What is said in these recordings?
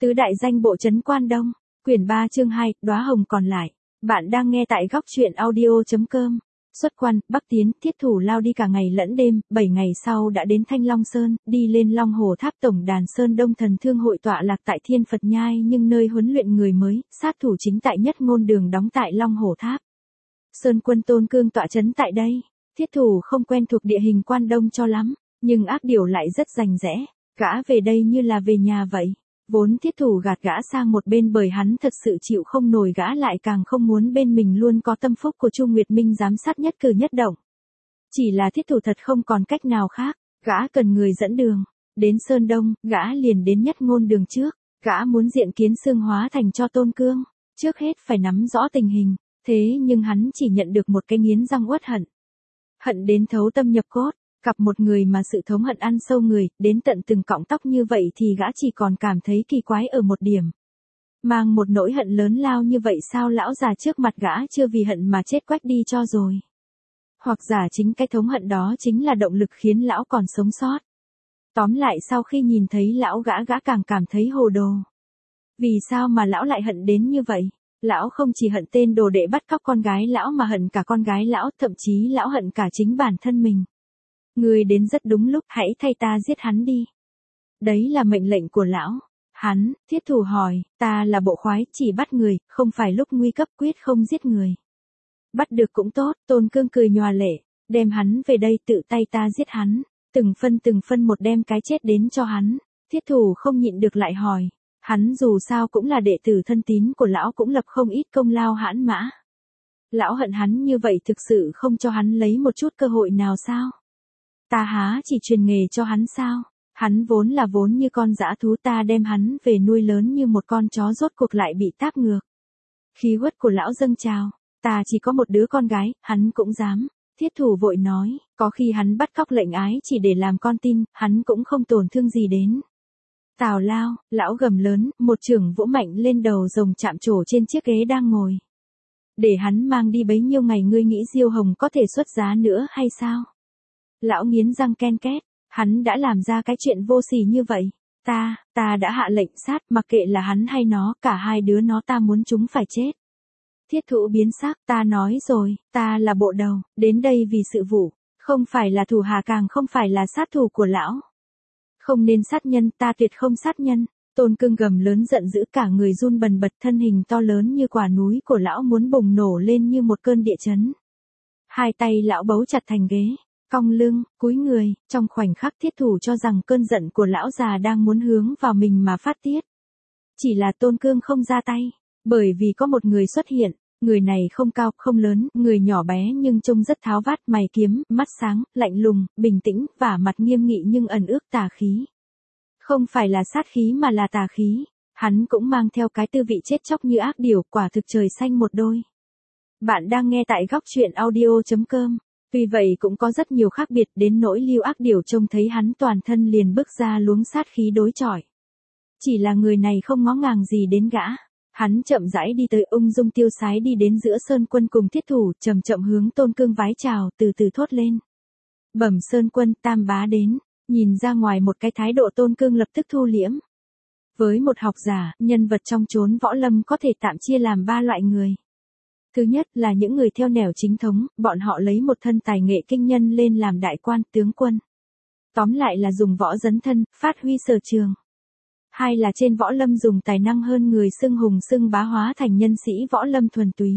Tứ đại danh bộ trấn Quan Đông, quyển 3 chương 2, đóa hồng còn lại. Bạn đang nghe tại góc truyện audio.com. Xuất quan, Bắc tiến, Thiết Thủ lao đi cả ngày lẫn đêm, 7 ngày sau đã đến Thanh Long Sơn, đi lên Long Hồ Tháp. Tổng đàn Sơn Đông Thần Thương hội tọa lạc tại Thiên Phật Nhai, nhưng nơi huấn luyện người mới, sát thủ chính tại Nhất Ngôn Đường đóng tại Long Hồ Tháp. Sơn Quân Tôn Cương tọa trấn tại đây. Thiết Thủ không quen thuộc địa hình Quan Đông cho lắm, nhưng Ác Điểu lại rất rành rẽ, gã về đây như là về nhà vậy. Vốn Thiết Thủ gạt gã sang một bên bởi hắn thật sự chịu không nổi, gã lại càng không muốn bên mình luôn có tâm phúc của Chu Nguyệt Minh giám sát nhất cử nhất động. Chỉ là Thiết Thủ thật không còn cách nào khác, gã cần người dẫn đường. Đến Sơn Đông, gã liền đến Nhất Ngôn Đường trước, gã muốn diện kiến Xương Hóa Thành cho Tôn Cương, trước hết phải nắm rõ tình hình, thế nhưng hắn chỉ nhận được một cái nghiến răng uất hận. Hận đến thấu tâm nhập cốt. Gặp một người mà sự thống hận ăn sâu người, đến tận từng cọng tóc như vậy thì gã chỉ còn cảm thấy kỳ quái ở một điểm. Mang một nỗi hận lớn lao như vậy sao lão già trước mặt gã chưa vì hận mà chết quách đi cho rồi. Hoặc giả chính cái thống hận đó chính là động lực khiến lão còn sống sót. Tóm lại sau khi nhìn thấy lão gã càng cảm thấy hồ đồ. Vì sao mà lão lại hận đến như vậy? Lão không chỉ hận tên đồ đệ bắt cóc con gái lão mà hận cả con gái lão, thậm chí lão hận cả chính bản thân mình. Ngươi đến rất đúng lúc, hãy thay ta giết hắn đi. Đấy là mệnh lệnh của lão. Hắn, Thiết Thủ hỏi, ta là bộ khoái, chỉ bắt người, không phải lúc nguy cấp quyết không giết người. Bắt được cũng tốt, Tôn Cương cười nhòa lệ, đem hắn về đây tự tay ta giết hắn, từng phân một đem cái chết đến cho hắn. Thiết Thủ không nhịn được lại hỏi, hắn dù sao cũng là đệ tử thân tín của lão, cũng lập không ít công lao hãn mã. Lão hận hắn như vậy thực sự không cho hắn lấy một chút cơ hội nào sao? Ta há chỉ truyền nghề cho hắn sao? Hắn vốn như con dã thú, ta đem hắn về nuôi lớn như một con chó, rốt cuộc lại bị táp ngược. Khí uất của lão dâng trào, ta chỉ có một đứa con gái, hắn cũng dám. Thiết Thủ vội nói, có khi hắn bắt cóc lệnh ái chỉ để làm con tin, hắn cũng không tổn thương gì đến. Tào lao, lão gầm lớn, một chưởng vỗ mạnh lên đầu rồng chạm trổ trên chiếc ghế đang ngồi. Để hắn mang đi bấy nhiêu ngày, ngươi nghĩ Diêu Hồng có thể xuất giá nữa hay sao? Lão nghiến răng ken két, hắn đã làm ra cái chuyện vô sỉ như vậy. Ta đã hạ lệnh sát, mặc kệ là hắn hay nó, cả hai đứa nó ta muốn chúng phải chết. Thiết Thủ biến sắc, ta nói rồi, ta là bộ đầu, đến đây vì sự vụ, không phải là thủ hạ, càng không phải là sát thủ của lão. Không nên sát nhân, ta tuyệt không sát nhân. Tôn Cương gầm lớn giận dữ, cả người run bần bật, thân hình to lớn như quả núi của lão muốn bùng nổ lên như một cơn địa chấn. Hai tay lão bấu chặt thành ghế, cong lưng, cúi người, trong khoảnh khắc Thiết Thủ cho rằng cơn giận của lão già đang muốn hướng vào mình mà phát tiết. Chỉ là Tôn Cương không ra tay, bởi vì có một người xuất hiện, người này không cao, không lớn, người nhỏ bé nhưng trông rất tháo vát, mày kiếm, mắt sáng, lạnh lùng, bình tĩnh, và mặt nghiêm nghị nhưng ẩn ước tà khí. Không phải là sát khí mà là tà khí, hắn cũng mang theo cái tư vị chết chóc như Ác Điểu, quả thực trời xanh một đôi. Bạn đang nghe tại góc truyện audio.com. Tuy vậy cũng có rất nhiều khác biệt, đến nỗi Lưu Ác Điểu trông thấy hắn toàn thân liền bước ra luống sát khí đối chọi. Chỉ là người này không ngó ngàng gì đến gã. Hắn chậm rãi đi tới, ung dung tiêu sái đi đến giữa Sơn Quân cùng Thiết Thủ, chậm chậm hướng Tôn Cương vái chào, từ từ thốt lên. Bẩm Sơn Quân, Tam bá đến. Nhìn ra ngoài một cái thái độ, Tôn Cương lập tức thu liễm. Với một học giả, nhân vật trong chốn võ lâm có thể tạm chia làm 3 loại người. Thứ nhất là những người theo nẻo chính thống, bọn họ lấy một thân tài nghệ kinh nhân lên làm đại quan, tướng quân. Tóm lại là dùng võ dấn thân, phát huy sở trường. Hai là trên võ lâm dùng tài năng hơn người, xưng hùng xưng bá, hóa thành nhân sĩ võ lâm thuần túy.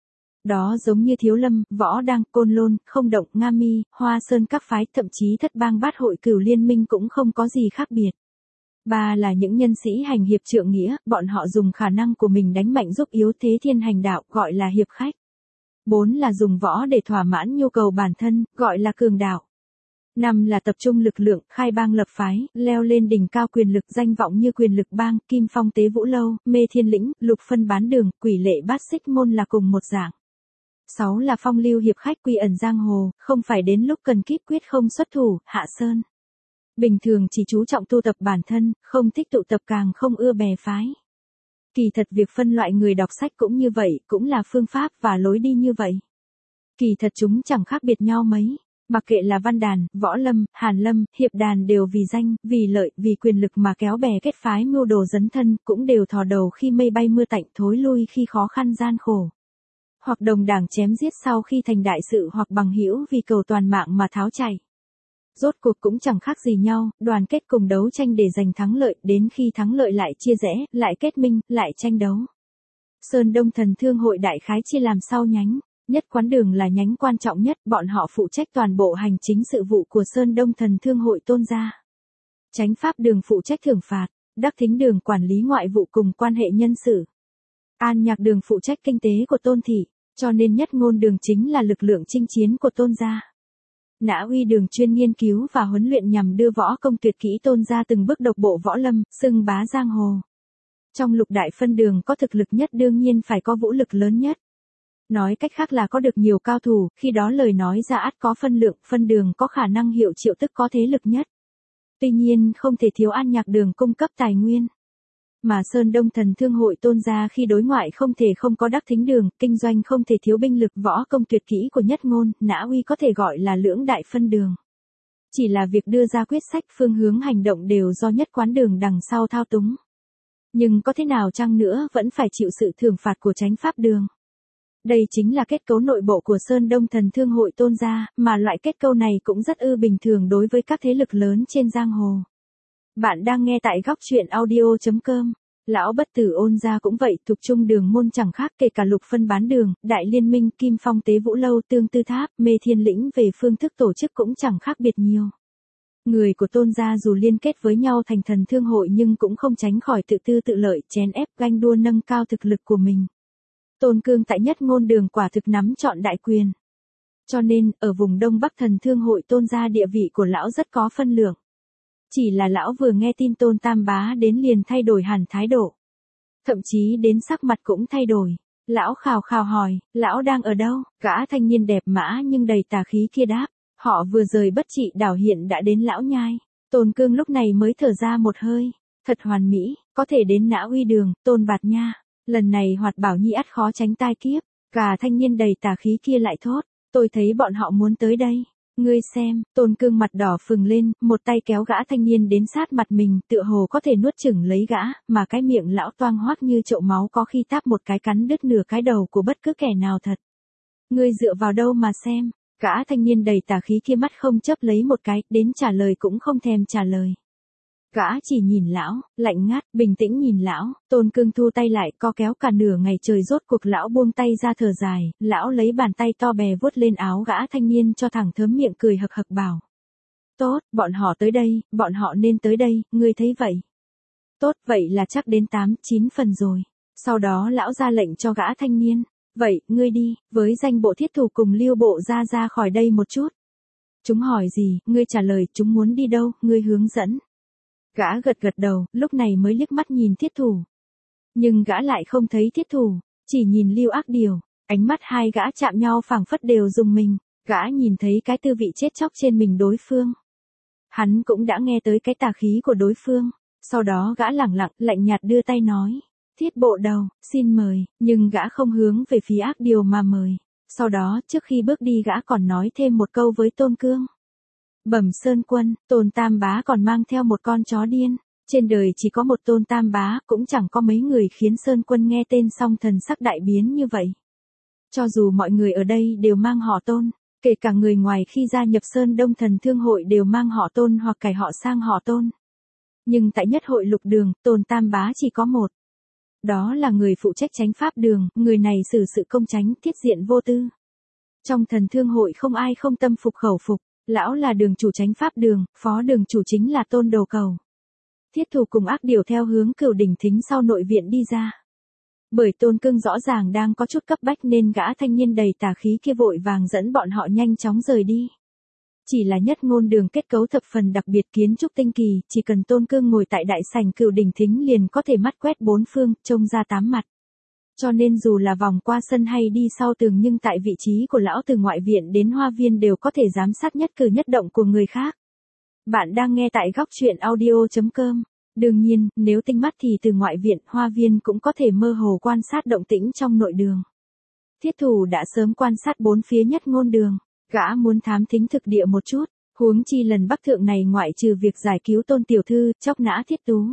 Đó giống như Thiếu Lâm, Võ Đăng, Côn Lôn, Không Động, Nga Mi, Hoa Sơn các phái, thậm chí Thất Bang Bát Hội, Cửu Liên Minh cũng không có gì khác biệt. Ba là những nhân sĩ hành hiệp trượng nghĩa, bọn họ dùng khả năng của mình đánh mạnh giúp yếu, thế thiên hành đạo, gọi là hiệp khách. 4 là dùng võ để thỏa mãn nhu cầu bản thân, gọi là cường đạo. 5 là tập trung lực lượng, khai bang lập phái, leo lên đỉnh cao quyền lực, danh vọng như Quyền Lực Bang, Kim Phong Tế Vũ Lâu, Mê Thiên Lĩnh, Lục Phân Bán Đường, Quỷ Lệ Bát Xích Môn là cùng một dạng. 6 là phong lưu hiệp khách, quy ẩn giang hồ, không phải đến lúc cần kíp quyết không xuất thủ, hạ sơn. Bình thường chỉ chú trọng tu tập bản thân, không thích tụ tập, càng không ưa bè phái. Kỳ thật việc phân loại người đọc sách cũng như vậy, cũng là phương pháp và lối đi như vậy. Kỳ thật chúng chẳng khác biệt nhau mấy. Mặc kệ là văn đàn, võ lâm, hàn lâm, hiệp đàn đều vì danh, vì lợi, vì quyền lực mà kéo bè kết phái mưu đồ dấn thân, cũng đều thò đầu khi mây bay mưa tạnh, thối lui khi khó khăn gian khổ. Hoặc đồng đảng chém giết sau khi thành đại sự, hoặc bằng hữu vì cầu toàn mạng mà tháo chạy. Rốt cuộc cũng chẳng khác gì nhau, đoàn kết cùng đấu tranh để giành thắng lợi, đến khi thắng lợi lại chia rẽ, lại kết minh, lại tranh đấu. Sơn Đông Thần Thương Hội đại khái chia làm sau nhánh. Nhất Quán Đường là nhánh quan trọng nhất, bọn họ phụ trách toàn bộ hành chính sự vụ của Sơn Đông Thần Thương Hội Tôn gia. Chánh Pháp Đường phụ trách thưởng phạt, Đắc Thính Đường quản lý ngoại vụ cùng quan hệ nhân sự. An Nhạc Đường phụ trách kinh tế của Tôn thị, cho nên Nhất Ngôn Đường chính là lực lượng chinh chiến của Tôn gia. Nã Uy Đường chuyên nghiên cứu và huấn luyện nhằm đưa võ công tuyệt kỹ Tôn gia từng bước độc bộ võ lâm, xưng bá giang hồ. Trong Lục Đại phân đường có thực lực nhất đương nhiên phải có vũ lực lớn nhất. Nói cách khác là có được nhiều cao thủ, khi đó lời nói ra ắt có phân lượng, phân đường có khả năng hiệu triệu tức có thế lực nhất. Tuy nhiên không thể thiếu An Nhạc Đường cung cấp tài nguyên. Mà Sơn Đông Thần Thương Hội Tôn gia khi đối ngoại không thể không có Đắc Thính Đường, kinh doanh không thể thiếu binh lực võ công tuyệt kỹ của Nhất Ngôn, Nã Uy có thể gọi là lưỡng đại phân đường. Chỉ là việc đưa ra quyết sách phương hướng hành động đều do Nhất Quán Đường đằng sau thao túng. Nhưng có thế nào chăng nữa vẫn phải chịu sự thưởng phạt của Chánh Pháp Đường. Đây chính là kết cấu nội bộ của Sơn Đông Thần Thương Hội Tôn gia, mà loại kết cấu này cũng rất bình thường đối với các thế lực lớn trên giang hồ. Bạn đang nghe tại góc truyện audio.com. Lão Bất Tử Ôn gia cũng vậy, thuộc trung đường môn chẳng khác, kể cả Lục Phân Bán Đường, Đại Liên Minh, Kim Phong Tế Vũ Lâu, Tương Tư Tháp, Mê Thiên Lĩnh về phương thức tổ chức cũng chẳng khác biệt nhiều. Người của Tôn gia dù liên kết với nhau thành thần thương hội nhưng cũng không tránh khỏi tự tư tự lợi, chèn ép, ganh đua nâng cao thực lực của mình. Tôn Cương tại Nhất Ngôn Đường quả thực nắm trọn đại quyền. Cho nên, ở vùng Đông Bắc Thần Thương Hội Tôn gia địa vị của lão rất có phân lượng. Chỉ là lão vừa nghe tin Tôn Tam Bá đến liền thay đổi hẳn thái độ. Thậm chí đến sắc mặt cũng thay đổi. Lão khào khào hỏi, lão đang ở đâu? Gã thanh niên đẹp mã nhưng đầy tà khí kia đáp, họ vừa rời Bất Trị Đảo hiện đã đến lão nhai. Tôn Cương lúc này mới thở ra một hơi. Thật hoàn mỹ, có thể đến Nã Uy Đường, Tôn Bạt Nha. Lần này Hoạt Bảo Nhi ắt khó tránh tai kiếp. Cả thanh niên đầy tà khí kia lại thốt, tôi thấy bọn họ muốn tới đây. Ngươi xem, Tôn Cương mặt đỏ phừng lên, một tay kéo gã thanh niên đến sát mặt mình, tựa hồ có thể nuốt chửng lấy gã, mà cái miệng lão toang hoác như chậu máu có khi táp một cái cắn đứt nửa cái đầu của bất cứ kẻ nào thật. Ngươi dựa vào đâu mà xem, gã thanh niên đầy tà khí kia mắt không chớp lấy một cái, đến trả lời cũng không thèm trả lời. Gã chỉ nhìn lão, lạnh ngắt, bình tĩnh nhìn lão, Tôn Cương thu tay lại, co kéo cả nửa ngày trời rốt cuộc lão buông tay ra thở dài, lão lấy bàn tay to bè vuốt lên áo gã thanh niên cho thẳng thớm miệng cười hực hực bảo. Tốt, bọn họ tới đây, bọn họ nên tới đây, ngươi thấy vậy. Tốt, vậy là chắc đến 8-9 phần rồi. Sau đó lão ra lệnh cho gã thanh niên. Vậy, ngươi đi, với danh bộ thiết thủ cùng Lưu bộ ra khỏi đây một chút. Chúng hỏi gì, ngươi trả lời, chúng muốn đi đâu, ngươi hướng dẫn. Gã gật gật đầu, lúc này mới liếc mắt nhìn thiết thủ. Nhưng gã lại không thấy thiết thủ, chỉ nhìn Lưu Ác Điều, ánh mắt hai gã chạm nhau phảng phất đều rùng mình, gã nhìn thấy cái tư vị chết chóc trên mình đối phương. Hắn cũng đã nghe tới cái tà khí của đối phương, sau đó gã lẳng lặng, lạnh nhạt đưa tay nói, Thiết bộ đầu, xin mời, nhưng gã không hướng về phía Ác Điều mà mời. Sau đó, trước khi bước đi gã còn nói thêm một câu với Tôn Cương. Bẩm Sơn Quân, Tôn Tam Bá còn mang theo một con chó điên. Trên đời chỉ có một Tôn Tam Bá, cũng chẳng có mấy người khiến Sơn Quân nghe tên xong thần sắc đại biến như vậy. Cho dù mọi người ở đây đều mang họ Tôn, kể cả người ngoài khi gia nhập Sơn Đông Thần Thương Hội đều mang họ Tôn hoặc cải họ sang họ Tôn. Nhưng tại Nhất Hội Lục Đường, Tôn Tam Bá chỉ có một. Đó là người phụ trách Chánh Pháp Đường, người này xử sự công chánh, thiết diện vô tư. Trong Thần Thương Hội không ai không tâm phục khẩu phục. Lão là đường chủ Chánh Pháp Đường, phó đường chủ chính là Tôn Đầu Cầu. Thiết thủ cùng Ác Điều theo hướng Cửu Đỉnh Thính sau nội viện đi ra. Bởi Tôn Cương rõ ràng đang có chút cấp bách nên gã thanh niên đầy tà khí kia vội vàng dẫn bọn họ nhanh chóng rời đi. Chỉ là Nhất Ngôn Đường kết cấu thập phần đặc biệt, kiến trúc tinh kỳ, chỉ cần Tôn Cương ngồi tại đại sảnh Cửu Đỉnh Thính liền có thể mắt quét bốn phương, trông ra tám mặt. Cho nên dù là vòng qua sân hay đi sau tường nhưng tại vị trí của lão từ ngoại viện đến hoa viên đều có thể giám sát nhất cử nhất động của người khác. Bạn đang nghe tại góc truyện audio.com. Đương nhiên, nếu tinh mắt thì từ ngoại viện, hoa viên cũng có thể mơ hồ quan sát động tĩnh trong nội đường. Thiết thủ đã sớm quan sát bốn phía Nhất Ngôn Đường. Gã muốn thám thính thực địa một chút, huống chi lần Bắc Thượng này ngoại trừ việc giải cứu Tôn tiểu thư, chóc nã Thiết Tú.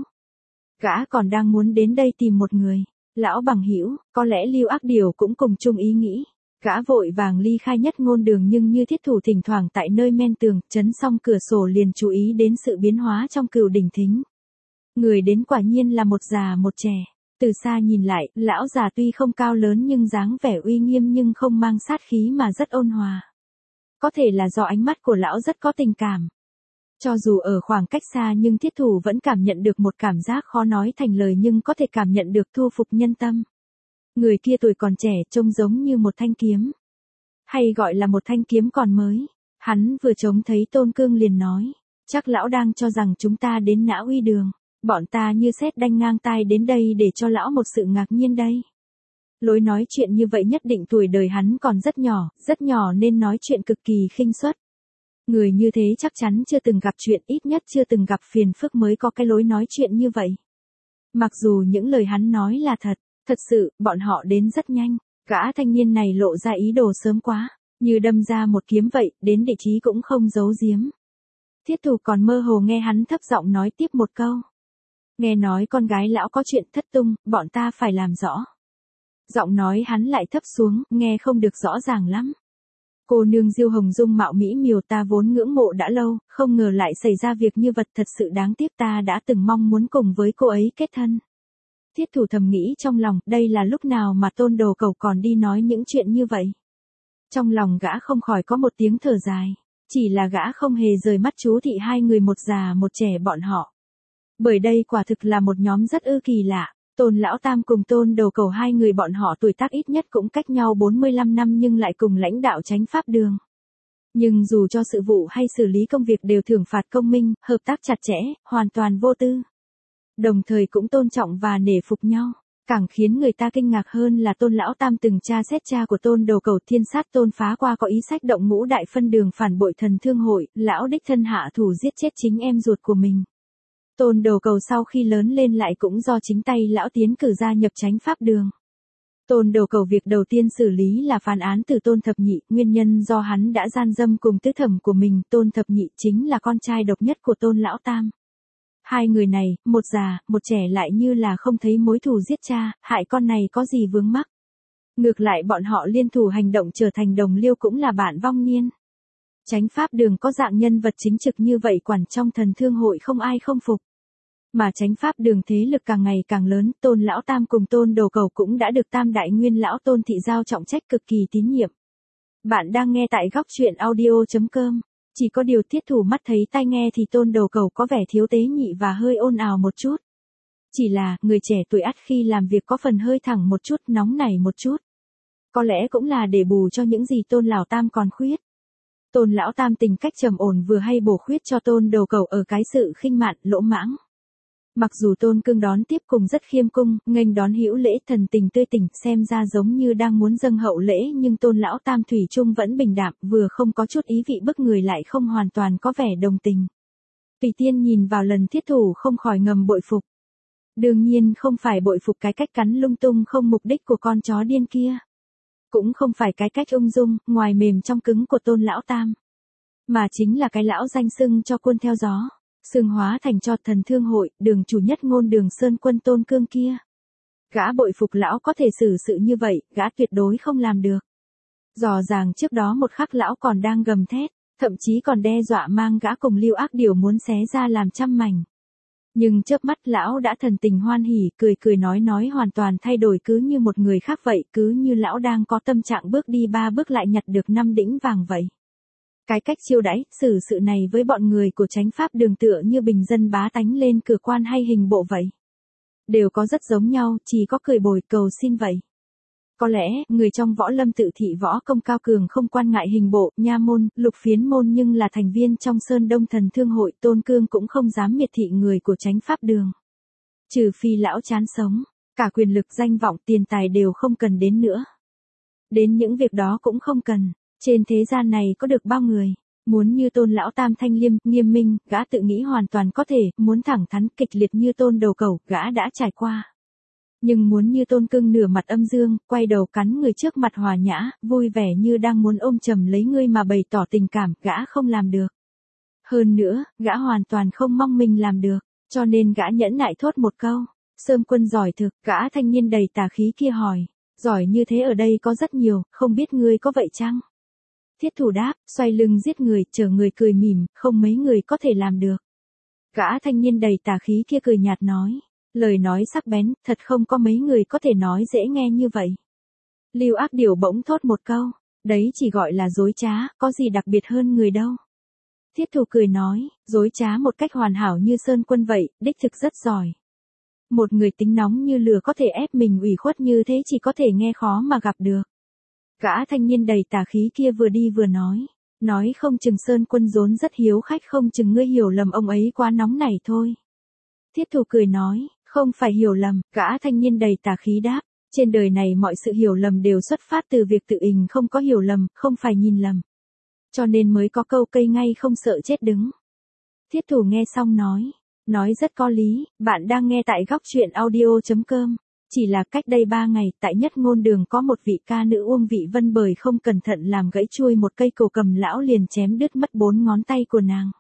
Gã còn đang muốn đến đây tìm một người. Lão bằng hữu, có lẽ Lưu Ác Điều cũng cùng chung ý nghĩ. Gã vội vàng ly khai Nhất Ngôn Đường, nhưng như Thiết Thủ thỉnh thoảng tại nơi men tường, chấn xong cửa sổ liền chú ý đến sự biến hóa trong Cửu Đỉnh Thính. Người đến quả nhiên là một già một trẻ. Từ xa nhìn lại, lão già tuy không cao lớn nhưng dáng vẻ uy nghiêm nhưng không mang sát khí mà rất ôn hòa. Có thể là do ánh mắt của lão rất có tình cảm. Cho dù ở khoảng cách xa nhưng Thiết Thủ vẫn cảm nhận được một cảm giác khó nói thành lời, nhưng có thể cảm nhận được thu phục nhân tâm. Người kia tuổi còn trẻ trông giống như một thanh kiếm. Hay gọi là một thanh kiếm còn mới. Hắn vừa trông thấy Tôn Cương liền nói. Chắc lão đang cho rằng chúng ta đến Nã Uy Đường. Bọn ta như sét đanh ngang tai đến đây để cho lão một sự ngạc nhiên đây. Lối nói chuyện như vậy nhất định tuổi đời hắn còn rất nhỏ nên nói chuyện cực kỳ khinh suất. Người như thế chắc chắn chưa từng gặp chuyện, ít nhất chưa từng gặp phiền phức mới có cái lối nói chuyện như vậy. Mặc dù những lời hắn nói là thật sự, bọn họ đến rất nhanh. Gã thanh niên này lộ ra ý đồ sớm quá, như đâm ra một kiếm vậy, đến địa chí cũng không giấu giếm. Thiết Thủ còn mơ hồ nghe hắn thấp giọng nói tiếp một câu. Nghe nói con gái lão có chuyện thất tung, bọn ta phải làm rõ. Giọng nói hắn lại thấp xuống, nghe không được rõ ràng lắm. Cô nương Diêu Hồng dung mạo mỹ miều ta vốn ngưỡng mộ đã lâu, không ngờ lại xảy ra việc như vật, thật sự đáng tiếc, ta đã từng mong muốn cùng với cô ấy kết thân. Thiết Thủ thầm nghĩ trong lòng, đây là lúc nào mà Tôn Đồ Cầu còn đi nói những chuyện như vậy. Trong lòng gã không khỏi có một tiếng thở dài, chỉ là gã không hề rời mắt chú thị hai người một già một trẻ bọn họ. Bởi đây quả thực là một nhóm rất kỳ lạ. Tôn Lão Tam cùng Tôn Đầu Cầu hai người bọn họ tuổi tác ít nhất cũng cách nhau 45 năm nhưng lại cùng lãnh đạo Chánh Pháp Đường. Nhưng dù cho sự vụ hay xử lý công việc đều thưởng phạt công minh, hợp tác chặt chẽ, hoàn toàn vô tư. Đồng thời cũng tôn trọng và nể phục nhau. Càng khiến người ta kinh ngạc hơn là Tôn Lão Tam từng tra xét cha của Tôn Đầu Cầu Thiên Sát Tôn Phá Qua có ý sách động Ngũ Đại Phân Đường phản bội Thần Thương Hội, lão đích thân hạ thủ giết chết chính em ruột của mình. Tôn Đầu Cầu sau khi lớn lên lại cũng do chính tay lão tiến cử gia nhập Chánh Pháp Đường. Tôn Đầu Cầu việc đầu tiên xử lý là phán án từ Tôn Thập Nhị, nguyên nhân do hắn đã gian dâm cùng tứ thẩm của mình. Tôn Thập Nhị chính là con trai độc nhất của Tôn Lão Tam. Hai người này, một già, một trẻ lại như là không thấy mối thù giết cha, hại con này có gì vướng mắc. Ngược lại bọn họ liên thủ hành động trở thành đồng liêu cũng là bạn vong niên. Chánh Pháp Đường có dạng nhân vật chính trực như vậy quản trong Thần Thương Hội không ai không phục. Mà Chánh Pháp Đường thế lực càng ngày càng lớn, Tôn Lão Tam cùng Tôn Đầu Cầu cũng đã được Tam Đại Nguyên Lão Tôn Thị giao trọng trách cực kỳ tín nhiệm. Bạn đang nghe tại góc truyện audio.com. Chỉ có điều Thiết Thủ mắt thấy tai nghe thì Tôn Đầu Cầu có vẻ thiếu tế nhị và hơi ồn ào một chút. Chỉ là, người trẻ tuổi ắt khi làm việc có phần hơi thẳng một chút, nóng nảy một chút. Có lẽ cũng là để bù cho những gì Tôn Lão Tam còn khuyết. Tôn Lão Tam tình cách trầm ổn vừa hay bổ khuyết cho Tôn Đầu Cầu ở cái sự khinh mạn, lỗ mãng. Mặc dù Tôn Cương đón tiếp cùng rất khiêm cung, nghênh đón hữu lễ, thần tình tươi tỉnh, xem ra giống như đang muốn dâng hậu lễ, nhưng Tôn Lão Tam thủy chung vẫn bình đạm, vừa không có chút ý vị bức người lại không hoàn toàn có vẻ đồng tình. Tùy Tiên nhìn vào lần Thiết Thủ không khỏi ngầm bội phục. Đương nhiên không phải bội phục cái cách cắn lung tung không mục đích của con chó điên kia. Cũng không phải cái cách ung dung, ngoài mềm trong cứng của Tôn Lão Tam. Mà chính là cái lão danh xưng cho quân theo gió. Xưng hóa thành cho Thần Thương Hội, đường chủ Nhất Ngôn Đường Sơn Quân Tôn Cương kia. Gã bội phục lão có thể xử sự như vậy, gã tuyệt đối không làm được. Rõ ràng trước đó một khắc lão còn đang gầm thét, thậm chí còn đe dọa mang gã cùng Lưu Ác Điều muốn xé ra làm trăm mảnh. Nhưng chớp mắt lão đã thần tình hoan hỉ, cười nói hoàn toàn thay đổi, cứ như một người khác vậy, cứ như lão đang có tâm trạng bước đi 3 bước lại nhặt được 5 đĩnh vàng vậy. Cái cách chiêu đãi, xử sự này với bọn người của Chánh Pháp Đường tựa như bình dân bá tánh lên cửa quan hay hình bộ vậy. Đều có rất giống nhau, chỉ có cười bồi cầu xin vậy. Có lẽ, người trong võ lâm tự thị võ công cao cường không quan ngại hình bộ, nha môn, lục phiến môn nhưng là thành viên trong Sơn Đông Thần Thương Hội, Tôn Cương cũng không dám miệt thị người của Chánh Pháp Đường. Trừ phi lão chán sống, cả quyền lực danh vọng tiền tài đều không cần đến nữa. Đến những việc đó cũng không cần. Trên thế gian này có được bao người, muốn như Tôn Lão Tam thanh liêm, nghiêm minh, gã tự nghĩ hoàn toàn có thể, muốn thẳng thắn kịch liệt như Tôn Đầu Cầu, gã đã trải qua. Nhưng muốn như Tôn Cương nửa mặt âm dương, quay đầu cắn người trước mặt hòa nhã, vui vẻ như đang muốn ôm chầm lấy ngươi mà bày tỏ tình cảm, gã không làm được. Hơn nữa, gã hoàn toàn không mong mình làm được, cho nên gã nhẫn nại thốt một câu. Sơn Quân giỏi thực, gã thanh niên đầy tà khí kia hỏi. Giỏi như thế ở đây có rất nhiều, không biết ngươi có vậy chăng? Thiết thủ đáp, xoay lưng giết người, chờ người cười mỉm, không mấy người có thể làm được. Gã thanh niên đầy tà khí kia cười nhạt nói. Lời nói sắc bén, thật không có mấy người có thể nói dễ nghe như vậy. Lưu Ác Điều bỗng thốt một câu. Đấy chỉ gọi là dối trá, có gì đặc biệt hơn người đâu. Thiết thủ cười nói, dối trá một cách hoàn hảo như Sơn Quân vậy, đích thực rất giỏi. Một người tính nóng như lửa có thể ép mình ủy khuất như thế chỉ có thể nghe khó mà gặp được. Gã thanh niên đầy tà khí kia vừa đi vừa nói không chừng Sơn Quân vốn rất hiếu khách, không chừng ngươi hiểu lầm ông ấy quá nóng nảy thôi. Thiết thủ cười nói, không phải hiểu lầm, gã thanh niên đầy tà khí đáp, trên đời này mọi sự hiểu lầm đều xuất phát từ việc tự mình không có hiểu lầm, không phải nhìn lầm. Cho nên mới có câu cây ngay không sợ chết đứng. Thiết thủ nghe xong nói rất có lý, bạn đang nghe tại góc truyện audio.com. Chỉ là cách đây 3 ngày, tại Nhất Ngôn Đường có một vị ca nữ Uông Vị Vân bởi không cẩn thận làm gãy chuôi một cây cổ cầm lão liền chém đứt mất 4 ngón tay của nàng.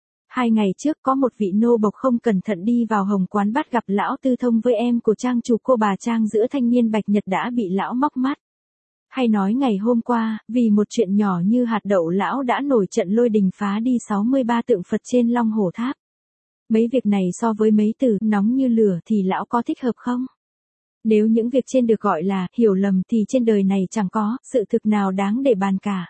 2 ngày trước có một vị nô bộc không cẩn thận đi vào Hồng Quán bắt gặp lão tư thông với em của trang chủ cô bà Trang giữa thanh niên Bạch Nhật đã bị lão móc mắt. Hay nói ngày hôm qua, vì một chuyện nhỏ như hạt đậu lão đã nổi trận lôi đình phá đi 63 tượng Phật trên Long Hổ Tháp. Mấy việc này so với mấy từ nóng như lửa thì lão có thích hợp không? Nếu những việc trên được gọi là hiểu lầm thì trên đời này chẳng có sự thực nào đáng để bàn cả.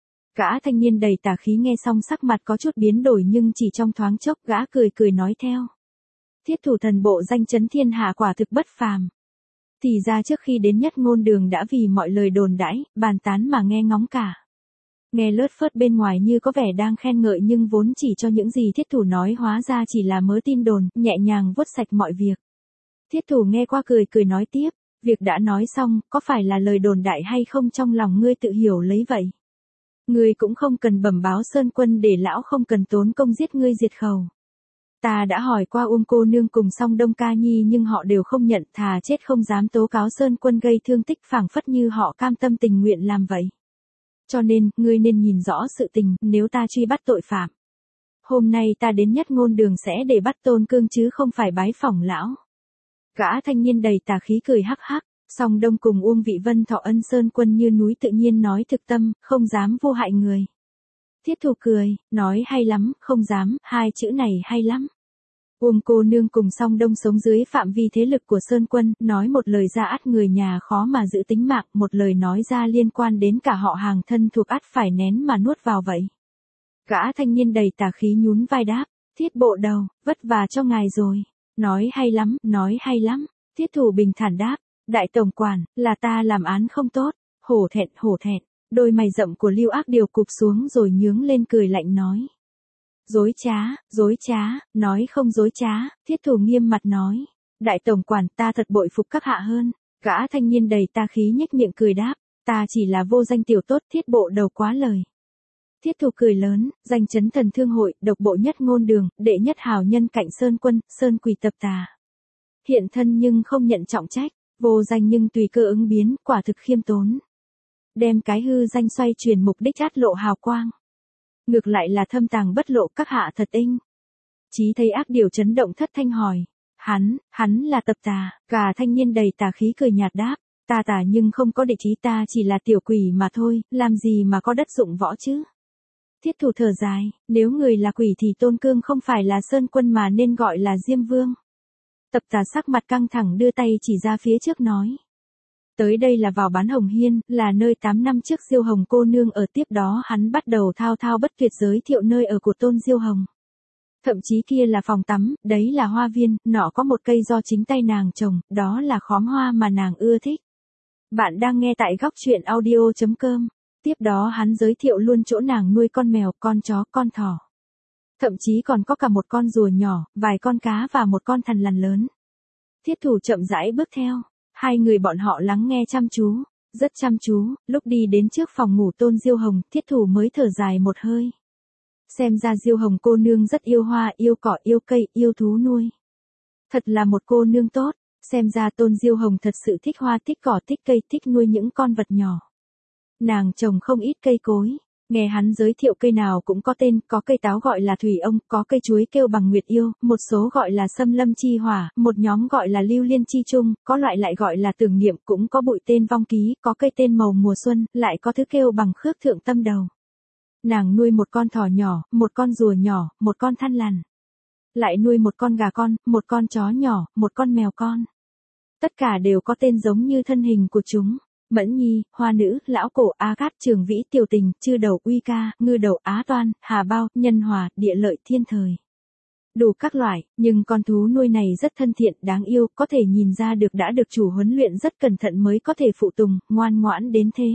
Gã thanh niên đầy tà khí nghe xong sắc mặt có chút biến đổi nhưng chỉ trong thoáng chốc gã cười nói theo. Thiết thủ thần bộ danh chấn thiên hạ quả thực bất phàm. Thì ra trước khi đến Nhất Ngôn Đường đã vì mọi lời đồn đãi, bàn tán mà nghe ngóng cả. Nghe lướt phớt bên ngoài như có vẻ đang khen ngợi nhưng vốn chỉ cho những gì thiết thủ nói hóa ra chỉ là mớ tin đồn, nhẹ nhàng vuốt sạch mọi việc. Thiết thủ nghe qua cười nói tiếp, việc đã nói xong, có phải là lời đồn đại hay không trong lòng ngươi tự hiểu lấy vậy. Ngươi cũng không cần bẩm báo Sơn Quân để lão không cần tốn công giết ngươi diệt khẩu. Ta đã hỏi qua Uông cô nương cùng Song Đông Ca Nhi nhưng họ đều không nhận, thà chết không dám tố cáo Sơn Quân gây thương tích, phảng phất như họ cam tâm tình nguyện làm vậy. Cho nên, ngươi nên nhìn rõ sự tình, nếu ta truy bắt tội phạm. Hôm nay ta đến Nhất Ngôn Đường sẽ để bắt Tôn Cương chứ không phải bái phỏng lão. Gã thanh niên đầy tà khí cười hắc hắc, Song Đông cùng Uông Vị Vân thọ ân Sơn Quân như núi tự nhiên nói thực tâm, không dám vô hại người. Thiết thủ cười, nói hay lắm, không dám, hai chữ này hay lắm. Uông cô nương cùng Song Đông sống dưới phạm vi thế lực của Sơn Quân, nói một lời ra ắt người nhà khó mà giữ tính mạng, một lời nói ra liên quan đến cả họ hàng thân thuộc ắt phải nén mà nuốt vào vậy. Gã thanh niên đầy tà khí nhún vai đáp, Thiết bộ đầu, vất vả cho ngài rồi. Nói hay lắm, thiết thủ bình thản đáp, đại tổng quản, là ta làm án không tốt, hổ thẹn, đôi mày rậm của Lưu Ác Điều cụp xuống rồi nhướng lên cười lạnh nói. Dối trá, nói không dối trá, thiết thủ nghiêm mặt nói, đại tổng quản ta thật bội phục các hạ hơn, gã thanh niên đầy tà khí nhếch miệng cười đáp, ta chỉ là vô danh tiểu tốt, thiết bộ đầu quá lời. Thiết thủ cười lớn, danh chấn thần thương hội, độc bộ Nhất Ngôn Đường, đệ nhất hào nhân cạnh Sơn Quân, Sơn Quỳ tập tà. Hiện thân nhưng không nhận trọng trách, vô danh nhưng tùy cơ ứng biến, quả thực khiêm tốn. Đem cái hư danh xoay chuyển mục đích át lộ hào quang. Ngược lại là thâm tàng bất lộ, các hạ thật inh. Chí thấy Ác Điều chấn động thất thanh hỏi. Hắn là tập tà, cả thanh niên đầy tà khí cười nhạt đáp. Ta tà nhưng không có địch ý, ta chỉ là tiểu quỷ mà thôi, làm gì mà có đất dụng võ chứ. Thiết thủ thở dài, nếu người là quỷ thì Tôn Cương không phải là Sơn Quân mà nên gọi là Diêm Vương. Tập tà sắc mặt căng thẳng đưa tay chỉ ra phía trước nói. Tới đây là vào bán Hồng Hiên, là nơi 8 năm trước Diêu Hồng cô nương ở, tiếp đó hắn bắt đầu thao bất tuyệt giới thiệu nơi ở của Tôn Diêu Hồng. Thậm chí kia là phòng tắm, đấy là hoa viên, nọ có một cây do chính tay nàng trồng, đó là khóm hoa mà nàng ưa thích. Bạn đang nghe tại góc truyện audio.com. Tiếp đó hắn giới thiệu luôn chỗ nàng nuôi con mèo, con chó, con thỏ. Thậm chí còn có cả một con rùa nhỏ, vài con cá và một con thằn lằn lớn. Thiết thủ chậm rãi bước theo. Hai người bọn họ lắng nghe chăm chú, rất chăm chú, lúc đi đến trước phòng ngủ Tôn Diêu Hồng, thiết thủ mới thở dài một hơi. Xem ra Diêu Hồng cô nương rất yêu hoa, yêu cỏ, yêu cây, yêu thú nuôi. Thật là một cô nương tốt, Xem ra Tôn Diêu Hồng thật sự thích hoa thích cỏ thích cây thích nuôi những con vật nhỏ. Nàng trồng không ít cây cối. Nghe hắn giới thiệu cây nào cũng có tên, có cây táo gọi là thủy ông, có cây chuối kêu bằng nguyệt yêu, một số gọi là sâm lâm chi hỏa, một nhóm gọi là lưu liên chi trung, có loại lại gọi là tưởng niệm, cũng có bụi tên vong ký, có cây tên màu mùa xuân, lại có thứ kêu bằng khước thượng tâm đầu. Nàng nuôi một con thỏ nhỏ, một con rùa nhỏ, một con than lằn. Lại nuôi một con gà con, một con chó nhỏ, một con mèo con. Tất cả đều có tên giống như thân hình của chúng. Mẫn Nhi, Hoa Nữ, Lão Cổ, Á Cát, Trường Vĩ, Tiểu Tình, Chư Đầu, Uy Ca, Ngư Đầu, Á Toan, Hà Bao, Nhân Hòa, Địa Lợi, Thiên Thời. Đủ các loại, nhưng con thú nuôi này rất thân thiện, đáng yêu, có thể nhìn ra được đã được chủ huấn luyện rất cẩn thận mới có thể phụ tùng, ngoan ngoãn đến thế.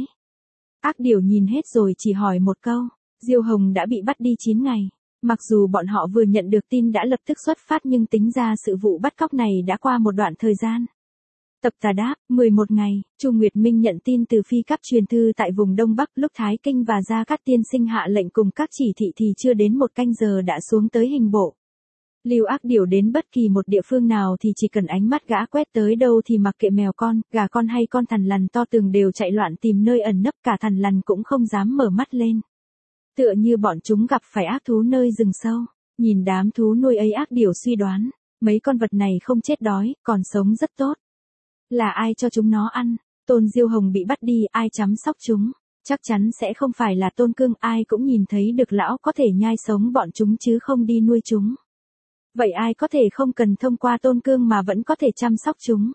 Ác Điểu nhìn hết rồi chỉ hỏi một câu, Diêu Hồng đã bị bắt đi 9 ngày. Mặc dù bọn họ vừa nhận được tin đã lập tức xuất phát nhưng tính ra sự vụ bắt cóc này đã qua một đoạn thời gian. Tập Tà đáp, 11 ngày, Chu Nguyệt Minh nhận tin từ phi cấp truyền thư tại vùng Đông Bắc, lúc Thái Kinh và Gia Cát tiên sinh hạ lệnh cùng các chỉ thị thì chưa đến một canh giờ đã xuống tới hình bộ. Lưu Ác Điểu đến bất kỳ một địa phương nào thì chỉ cần ánh mắt gã quét tới đâu thì mặc kệ mèo con, gà con hay con thằn lằn to tường đều chạy loạn tìm nơi ẩn nấp, cả thằn lằn cũng không dám mở mắt lên. Tựa như bọn chúng gặp phải ác thú nơi rừng sâu. Nhìn đám thú nuôi ấy, Ác Điểu suy đoán, mấy con vật này không chết đói, còn sống rất tốt. Là ai cho chúng nó ăn? Tôn Diêu Hồng bị bắt đi, ai chăm sóc chúng? Chắc chắn sẽ không phải là Tôn Cương, ai cũng nhìn thấy được lão có thể nhai sống bọn chúng chứ không đi nuôi chúng. Vậy ai có thể không cần thông qua Tôn Cương mà vẫn có thể chăm sóc chúng?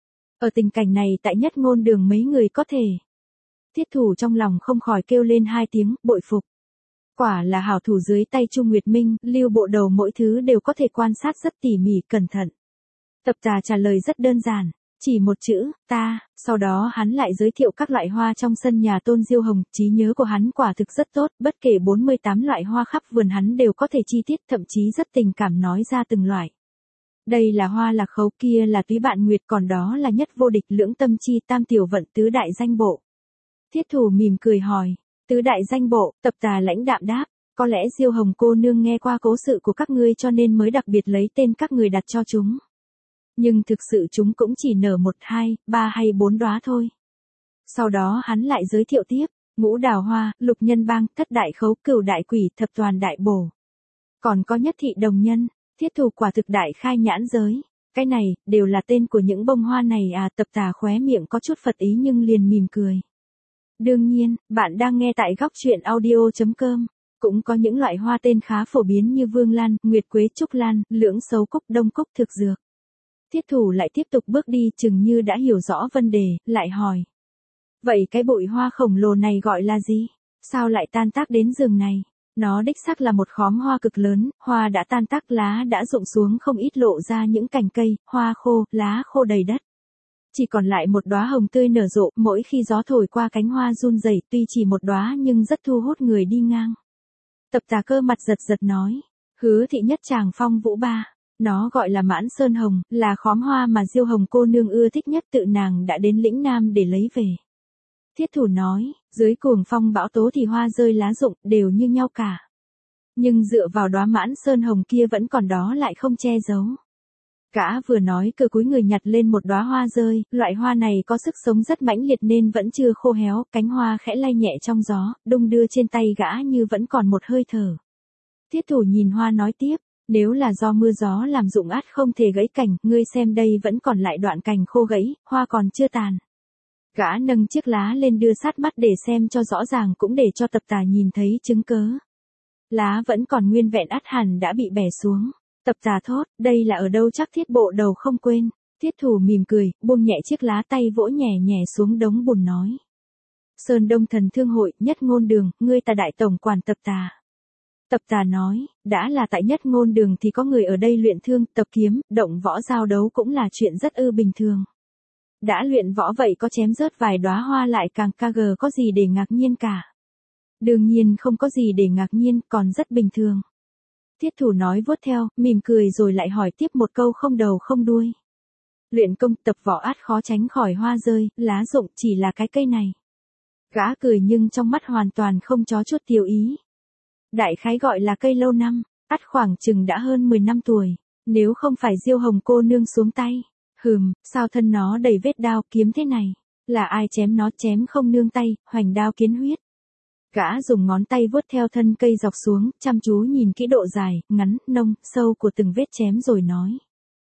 Ở tình cảnh này tại Nhất Ngôn Đường mấy người có thể. Thiết Thủ trong lòng không khỏi kêu lên 2 tiếng, bội phục. Quả là hảo thủ dưới tay Chu Nguyệt Minh, Lưu Bộ Đầu mỗi thứ đều có thể quan sát rất tỉ mỉ, cẩn thận. Tập Tà trả lời rất đơn giản, chỉ một chữ, ta, sau đó hắn lại giới thiệu các loại hoa trong sân nhà Tôn Diêu Hồng, trí nhớ của hắn quả thực rất tốt, bất kể 48 loại hoa khắp vườn hắn đều có thể chi tiết, thậm chí rất tình cảm nói ra từng loại. Đây là hoa lạc khấu, kia là túy bạn nguyệt, còn đó là nhất vô địch, lưỡng tâm chi, tam tiểu vận, tứ đại danh bộ. Thiết Thủ mỉm cười hỏi, tứ đại danh bộ? Tập Tà lãnh đạm đáp, có lẽ Diêu Hồng cô nương nghe qua cố sự của các ngươi cho nên mới đặc biệt lấy tên các người đặt cho chúng. Nhưng thực sự chúng cũng chỉ nở 1, 2, 3 hay 4 đóa thôi. Sau đó hắn lại giới thiệu tiếp, ngũ đào hoa, lục nhân bang, thất đại khấu, cửu đại quỷ, thập toàn đại bổ. Còn có nhất thị đồng nhân. Thiết Thủ quả thực đại khai nhãn giới. Cái này, đều là tên của những bông hoa này à? Tập Tà khóe miệng có chút phật ý nhưng liền mỉm cười. Đương nhiên, bạn đang nghe tại góc truyện audio.com. Cũng có những loại hoa tên khá phổ biến như vương lan, nguyệt quế, trúc lan, lưỡng sấu cúc, đông cúc, thực dược. Thiết Thủ lại tiếp tục bước đi, chừng như đã hiểu rõ vấn đề, lại hỏi. Vậy cái bụi hoa khổng lồ này gọi là gì? Sao lại tan tác đến giường này? Nó đích xác là một khóm hoa cực lớn, hoa đã tan tác, lá đã rụng xuống không ít, lộ ra những cành cây, hoa khô, lá khô đầy đất. Chỉ còn lại một đóa hồng tươi nở rộ, mỗi khi gió thổi qua cánh hoa run rẩy, tuy chỉ một đóa nhưng rất thu hút người đi ngang. Tập Tà cơ mặt giật giật nói, Hứa thị nhất tràng phong vũ ba. Nó gọi là mãn sơn hồng, là khóm hoa mà Diêu Hồng cô nương ưa thích nhất, tự nàng đã đến lĩnh Nam để lấy về. Thiết Thủ nói, dưới cuồng phong bão tố thì hoa rơi lá rụng, đều như nhau cả. Nhưng dựa vào đóa mãn sơn hồng kia vẫn còn đó lại không che giấu. Gã vừa nói cơ cúi người nhặt lên một đóa hoa rơi, loại hoa này có sức sống rất mãnh liệt nên vẫn chưa khô héo, cánh hoa khẽ lay nhẹ trong gió, đung đưa trên tay gã như vẫn còn một hơi thở. Thiết Thủ nhìn hoa nói tiếp, nếu là do mưa gió làm rụng ắt không thể gãy cành, ngươi xem đây vẫn còn lại đoạn cành khô gãy, hoa còn chưa tàn. Gã nâng chiếc lá lên đưa sát mắt để xem cho rõ ràng, cũng để cho Tập Tà nhìn thấy chứng cớ. Lá vẫn còn nguyên vẹn, ắt hẳn đã bị bẻ xuống. Tập Tà thốt, đây là ở đâu? Chắc Thiết Bộ Đầu không quên. Thiết Thủ mỉm cười, buông nhẹ chiếc lá, tay vỗ nhẹ nhẹ xuống đống bùn nói. Sơn Đông Thần Thương Hội, Nhất Ngôn Đường, ngươi ta đại tổng quản Tập Tà. Tập Tà nói, đã là tại Nhất Ngôn Đường thì có người ở đây luyện thương, tập kiếm, động võ, giao đấu cũng là chuyện rất bình thường. Đã luyện võ vậy có chém rớt vài đóa hoa lại càng kg, có gì để ngạc nhiên cả. Đương nhiên không có gì để ngạc nhiên, còn rất bình thường. Thiết Thủ nói vuốt theo, mỉm cười rồi lại hỏi tiếp một câu không đầu không đuôi. Luyện công tập võ ắt khó tránh khỏi hoa rơi, lá rụng, chỉ là cái cây này. Gã cười nhưng trong mắt hoàn toàn không có chút tiêu ý. Đại khái gọi là cây lâu năm, ắt khoảng chừng đã hơn 10 năm tuổi, nếu không phải Diêu Hồng cô nương xuống tay. Sao thân nó đầy vết đao kiếm thế này? Là ai chém nó chém không nương tay, hoành đao kiến huyết. Gã dùng ngón tay vuốt theo thân cây dọc xuống, chăm chú nhìn kỹ độ dài, ngắn, nông, sâu của từng vết chém rồi nói.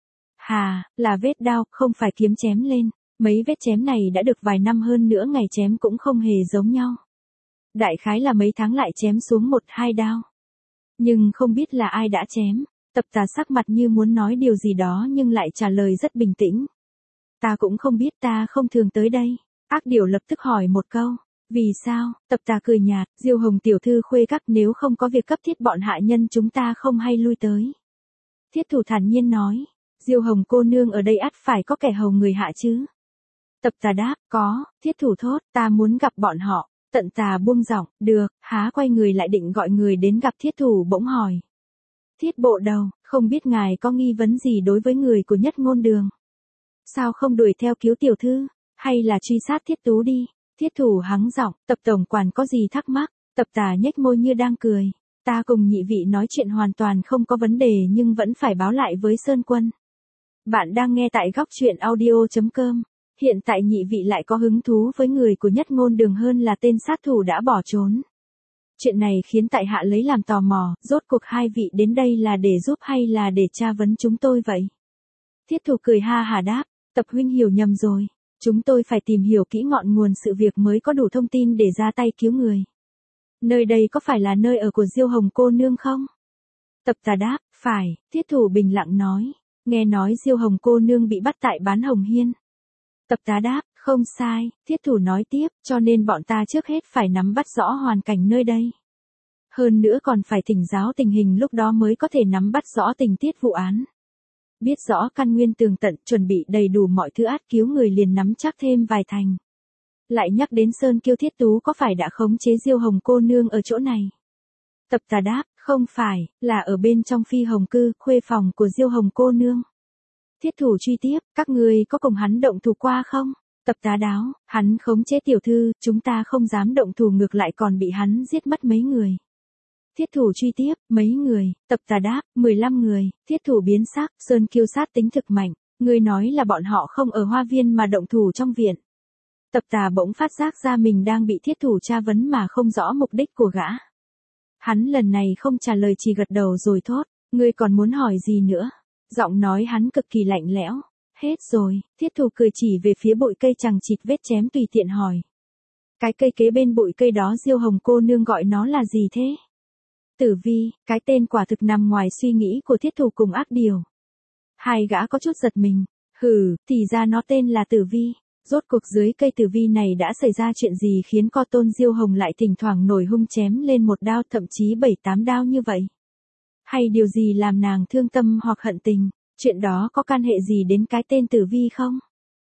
Hà, là vết đao, không phải kiếm chém lên. Mấy vết chém này đã được vài năm hơn nữa ngày chém cũng không hề giống nhau. Đại khái là mấy tháng lại chém xuống 1-2 đao. Nhưng không biết là ai đã chém. Tập Tà sắc mặt như muốn nói điều gì đó nhưng lại trả lời rất bình tĩnh. Ta cũng không biết, ta không thường tới đây. Ác Điểu lập tức hỏi một câu. Vì sao? Tập Tà cười nhạt, Diêu Hồng tiểu thư khuê các, nếu không có việc cấp thiết bọn hạ nhân chúng ta không hay lui tới. Thiết Thủ thản nhiên nói. Diêu Hồng cô nương ở đây ắt phải có kẻ hầu người hạ chứ. Tập Tà đáp, có. Thiết Thủ thốt, ta muốn gặp bọn họ. Tận Tà buông giọng, được. Há quay người lại định gọi người đến gặp Thiết Thủ bỗng hỏi. Thiết bộ đầu, không biết ngài có nghi vấn gì đối với người của Nhất Ngôn Đường? Sao không đuổi theo cứu tiểu thư, hay là truy sát Thiết Tú đi? Thiết Thủ hắng giọng, Tập tổng quản có gì thắc mắc? Tập Tà nhếch môi như đang cười. Ta cùng nhị vị nói chuyện hoàn toàn không có vấn đề nhưng vẫn phải báo lại với Sơn Quân. Bạn đang nghe tại góc truyện audio.com. Hiện tại nhị vị lại có hứng thú với người của Nhất Ngôn Đường hơn là tên sát thủ đã bỏ trốn. Chuyện này khiến tại hạ lấy làm tò mò, rốt cuộc hai vị đến đây là để giúp hay là để tra vấn chúng tôi vậy? Thiết Thủ cười ha hả đáp, Tập huynh hiểu nhầm rồi, chúng tôi phải tìm hiểu kỹ ngọn nguồn sự việc mới có đủ thông tin để ra tay cứu người. Nơi đây có phải là nơi ở của Diêu Hồng cô nương không? Tập Tà đáp, phải. Thiết Thủ bình lặng nói, nghe nói Diêu Hồng cô nương bị bắt tại Bán Hồng Hiên. Tập Tá đáp, không sai. Thiết Thủ nói tiếp, cho nên bọn ta trước hết phải nắm bắt rõ hoàn cảnh nơi đây. Hơn nữa còn phải thỉnh giáo tình hình lúc đó mới có thể nắm bắt rõ tình tiết vụ án. Biết rõ căn nguyên tường tận, chuẩn bị đầy đủ mọi thứ át cứu người liền nắm chắc thêm vài thành. Lại nhắc đến Sơn Kiêu Thiết Tú có phải đã khống chế Diêu Hồng cô nương ở chỗ này? Tập Tà đáp, không phải, là ở bên trong Phi Hồng Cư, khuê phòng của Diêu Hồng cô nương. Thiết Thủ truy tiếp, các ngươi có cùng hắn động thủ qua không? Tập Tá đáo, hắn khống chế tiểu thư, chúng ta không dám động thủ ngược lại còn bị hắn giết mất mấy người. Thiết Thủ truy tiếp, mấy người? Tập Tà đáp, 15 người. Thiết Thủ biến sắc, Sơn Kiêu sát tính thực mạnh, ngươi nói là bọn họ không ở hoa viên mà động thủ trong viện. Tập Tà bỗng phát giác ra mình đang bị Thiết Thủ tra vấn mà không rõ mục đích của gã. Hắn lần này không trả lời chỉ gật đầu rồi thốt, ngươi còn muốn hỏi gì nữa? Giọng nói hắn cực kỳ lạnh lẽo. Hết rồi. Thiết Thủ cười chỉ về phía bụi cây chằng chịt vết chém tùy tiện hỏi. Cái cây kế bên bụi cây đó Diêu Hồng cô nương gọi nó là gì thế? Tử Vi. Cái tên quả thực nằm ngoài suy nghĩ của Thiết Thủ cùng Ác Điểu. Hai gã có chút giật mình. Thì ra nó tên là Tử Vi. Rốt cuộc dưới cây Tử Vi này đã xảy ra chuyện gì khiến co tôn Diêu Hồng lại thỉnh thoảng nổi hung chém lên một đao thậm chí 7-8 đao như vậy? Hay điều gì làm nàng thương tâm hoặc hận tình? Chuyện đó có can hệ gì đến cái tên Tử Vi không?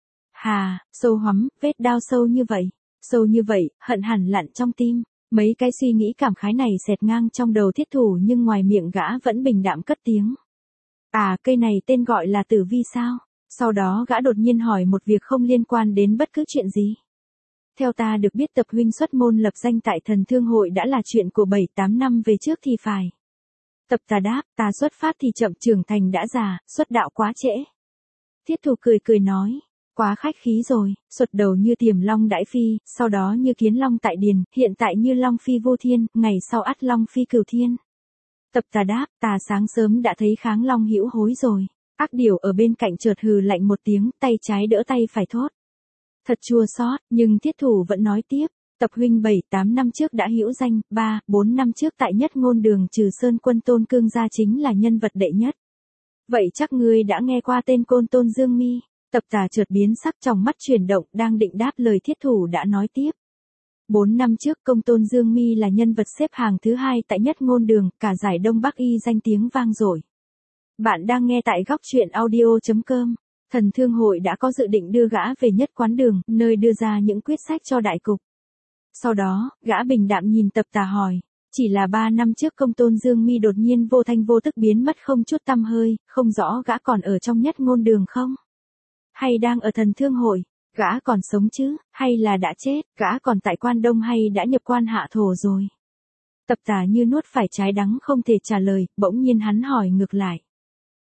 Hà, sâu hoắm, vết đao sâu như vậy. Sâu như vậy, hận hẳn lặn trong tim. Mấy cái suy nghĩ cảm khái này xẹt ngang trong đầu Thiết Thủ nhưng ngoài miệng gã vẫn bình đạm cất tiếng. À, cây này tên gọi là Tử Vi sao? Sau đó gã đột nhiên hỏi một việc không liên quan đến bất cứ chuyện gì. Theo ta được biết Tập huynh xuất môn lập danh tại Thần Thương Hội đã là chuyện của 7-8 năm về trước thì phải. Tập Tà đáp, ta xuất phát thì chậm trưởng thành đã già, xuất đạo quá trễ. Thiết Thủ cười cười nói, quá khách khí rồi, xuất đầu như Tiềm Long Đãi Phi, sau đó như Kiến Long tại Điền, hiện tại như Long Phi vô thiên, ngày sau ắt Long Phi cửu thiên. Tập Tà đáp, ta sáng sớm đã thấy Kháng Long hữu hối rồi. Ác Điểu ở bên cạnh chợt hừ lạnh một tiếng, tay trái đỡ tay phải thốt. Thật chua xót, nhưng Thiết Thủ vẫn nói tiếp. Tập huynh 7-8 năm trước đã hữu danh, 3-4 năm trước tại Nhất Ngôn Đường trừ Sơn Quân Tôn Cương gia chính là nhân vật đệ nhất. Vậy chắc ngươi đã nghe qua tên Côn Tôn Dương Mi. Tập Tà chợt biến sắc trong mắt chuyển động đang định đáp lời Thiết Thủ đã nói tiếp. 4 năm trước Công Tôn Dương Mi là nhân vật xếp hàng thứ 2 tại Nhất Ngôn Đường, cả giải Đông Bắc Y danh tiếng vang dội. Bạn đang nghe tại góc truyện audio.com. Thần Thương Hội đã có dự định đưa gã về Nhất Quán Đường, nơi đưa ra những quyết sách cho đại cục. Sau đó, gã bình đạm nhìn Tập Tà hỏi, chỉ là 3 năm trước Công Tôn Dương Mi đột nhiên vô thanh vô tức biến mất không chút tăm hơi, không rõ gã còn ở trong Nhất Ngôn Đường không? Hay đang ở Thần Thương Hội? Gã còn sống chứ, hay là đã chết? Gã còn tại Quan Đông hay đã nhập quan hạ thổ rồi? Tập Tà như nuốt phải trái đắng không thể trả lời, bỗng nhiên hắn hỏi ngược lại.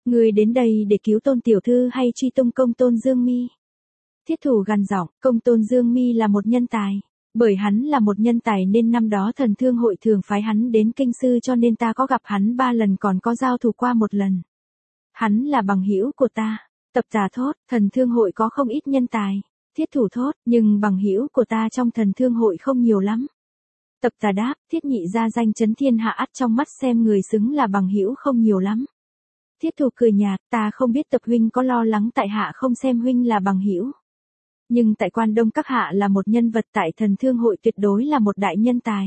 Ngươi đến đây để cứu Tôn tiểu thư hay truy tung công Tôn Dương Mi? Thiết thủ gằn giọng, công Tôn Dương Mi là một nhân tài. Bởi hắn là một nhân tài nên năm đó thần thương hội thường phái hắn đến kinh sư cho nên ta có gặp hắn 3 lần còn có giao thủ qua một lần. Hắn là bằng hữu của ta. Tập Tà thốt, thần thương hội có không ít nhân tài. Thiết thủ thốt, nhưng bằng hữu của ta trong thần thương hội không nhiều lắm. Tập Tà đáp, Thiết nhị gia danh chấn thiên hạ ắt trong mắt xem người xứng là bằng hữu không nhiều lắm. Thiết thủ cười nhạt, ta không biết Tập huynh có lo lắng tại hạ không xem huynh là bằng hữu. Nhưng tại Quan Đông các hạ là một nhân vật tại thần thương hội tuyệt đối là một đại nhân tài.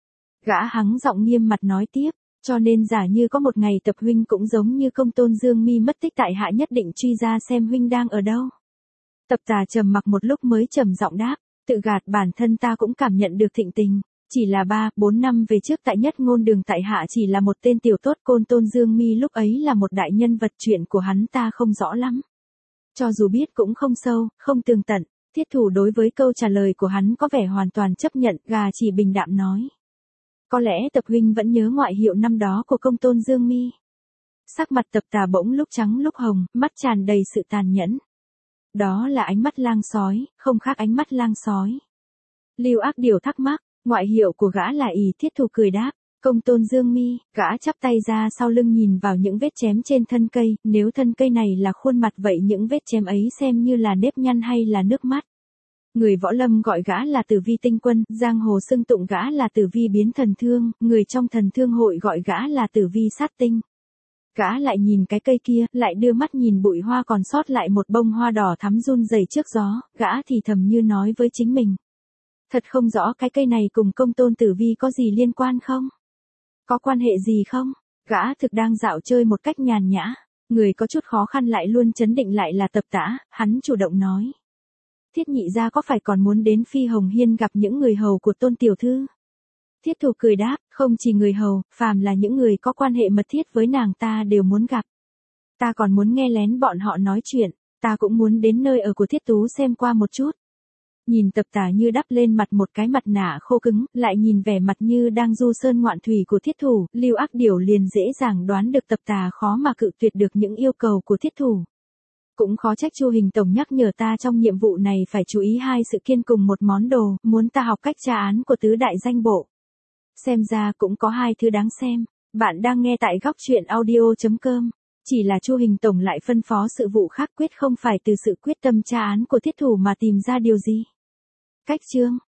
Gã hắng giọng nghiêm mặt nói tiếp, cho nên giả như có một ngày Tập huynh cũng giống như công Tôn Dương Mi mất tích tại hạ nhất định truy ra xem huynh đang ở đâu. Tập Tà trầm mặc một lúc mới trầm giọng đáp, tự gạt bản thân ta cũng cảm nhận được thịnh tình. Chỉ là 3-4 năm về trước tại Nhất Ngôn Đường tại hạ chỉ là một tên tiểu tốt, côn Tôn Dương Mi lúc ấy là một đại nhân vật, chuyện của hắn ta không rõ lắm. Cho dù biết cũng không sâu, không tường tận. Thiết thủ đối với câu trả lời của hắn có vẻ hoàn toàn chấp nhận, gà chỉ bình đạm nói. Có lẽ Tập huynh vẫn nhớ ngoại hiệu năm đó của công Tôn Dương Mi. Sắc mặt Tập Tà bỗng lúc trắng lúc hồng, mắt tràn đầy sự tàn nhẫn. Đó là ánh mắt lang sói, không khác ánh mắt lang sói. Lưu Ác Điều thắc mắc, ngoại hiệu của gã là ỷ, Thiết thủ cười đáp, công Tôn Dương Mi, gã chắp tay ra sau lưng nhìn vào những vết chém trên thân cây, nếu thân cây này là khuôn mặt vậy những vết chém ấy xem như là nếp nhăn hay là nước mắt. Người võ lâm gọi gã là Tử Vi Tinh Quân, giang hồ xưng tụng gã là Tử Vi Biến Thần Thương, người trong thần thương hội gọi gã là Tử Vi Sát Tinh. Gã lại nhìn cái cây kia, lại đưa mắt nhìn bụi hoa còn sót lại một bông hoa đỏ thắm run rẩy trước gió, gã thì thầm như nói với chính mình. Thật không rõ cái cây này cùng công Tôn Tử Vi có gì liên quan không? Có quan hệ gì không? Gã thực đang dạo chơi một cách nhàn nhã. Người có chút khó khăn lại luôn chấn định lại là Tập Tả, hắn chủ động nói. Thiết nhị gia có phải còn muốn đến Phi Hồng Hiên gặp những người hầu của Tôn tiểu thư? Thiết thủ cười đáp, không chỉ người hầu, phàm là những người có quan hệ mật thiết với nàng ta đều muốn gặp. Ta còn muốn nghe lén bọn họ nói chuyện, ta cũng muốn đến nơi ở của Thiết tú xem qua một chút. Nhìn Tập Tà như đắp lên mặt một cái mặt nạ khô cứng, lại nhìn vẻ mặt như đang du sơn ngoạn thủy của Thiết thủ, Lưu Ác Điều liền dễ dàng đoán được Tập Tà khó mà cự tuyệt được những yêu cầu của Thiết thủ. Cũng khó trách Chu Hình tổng nhắc nhở ta trong nhiệm vụ này phải chú ý hai sự kiên cùng một món đồ, muốn ta học cách tra án của tứ đại danh bộ. Xem ra cũng có hai thứ đáng xem. Bạn đang nghe tại góc truyện audio.com. Chỉ là Chu Hình tổng lại phân phó sự vụ khác, quyết không phải từ sự quyết tâm tra án của Thiết thủ mà tìm ra điều gì. Cách chương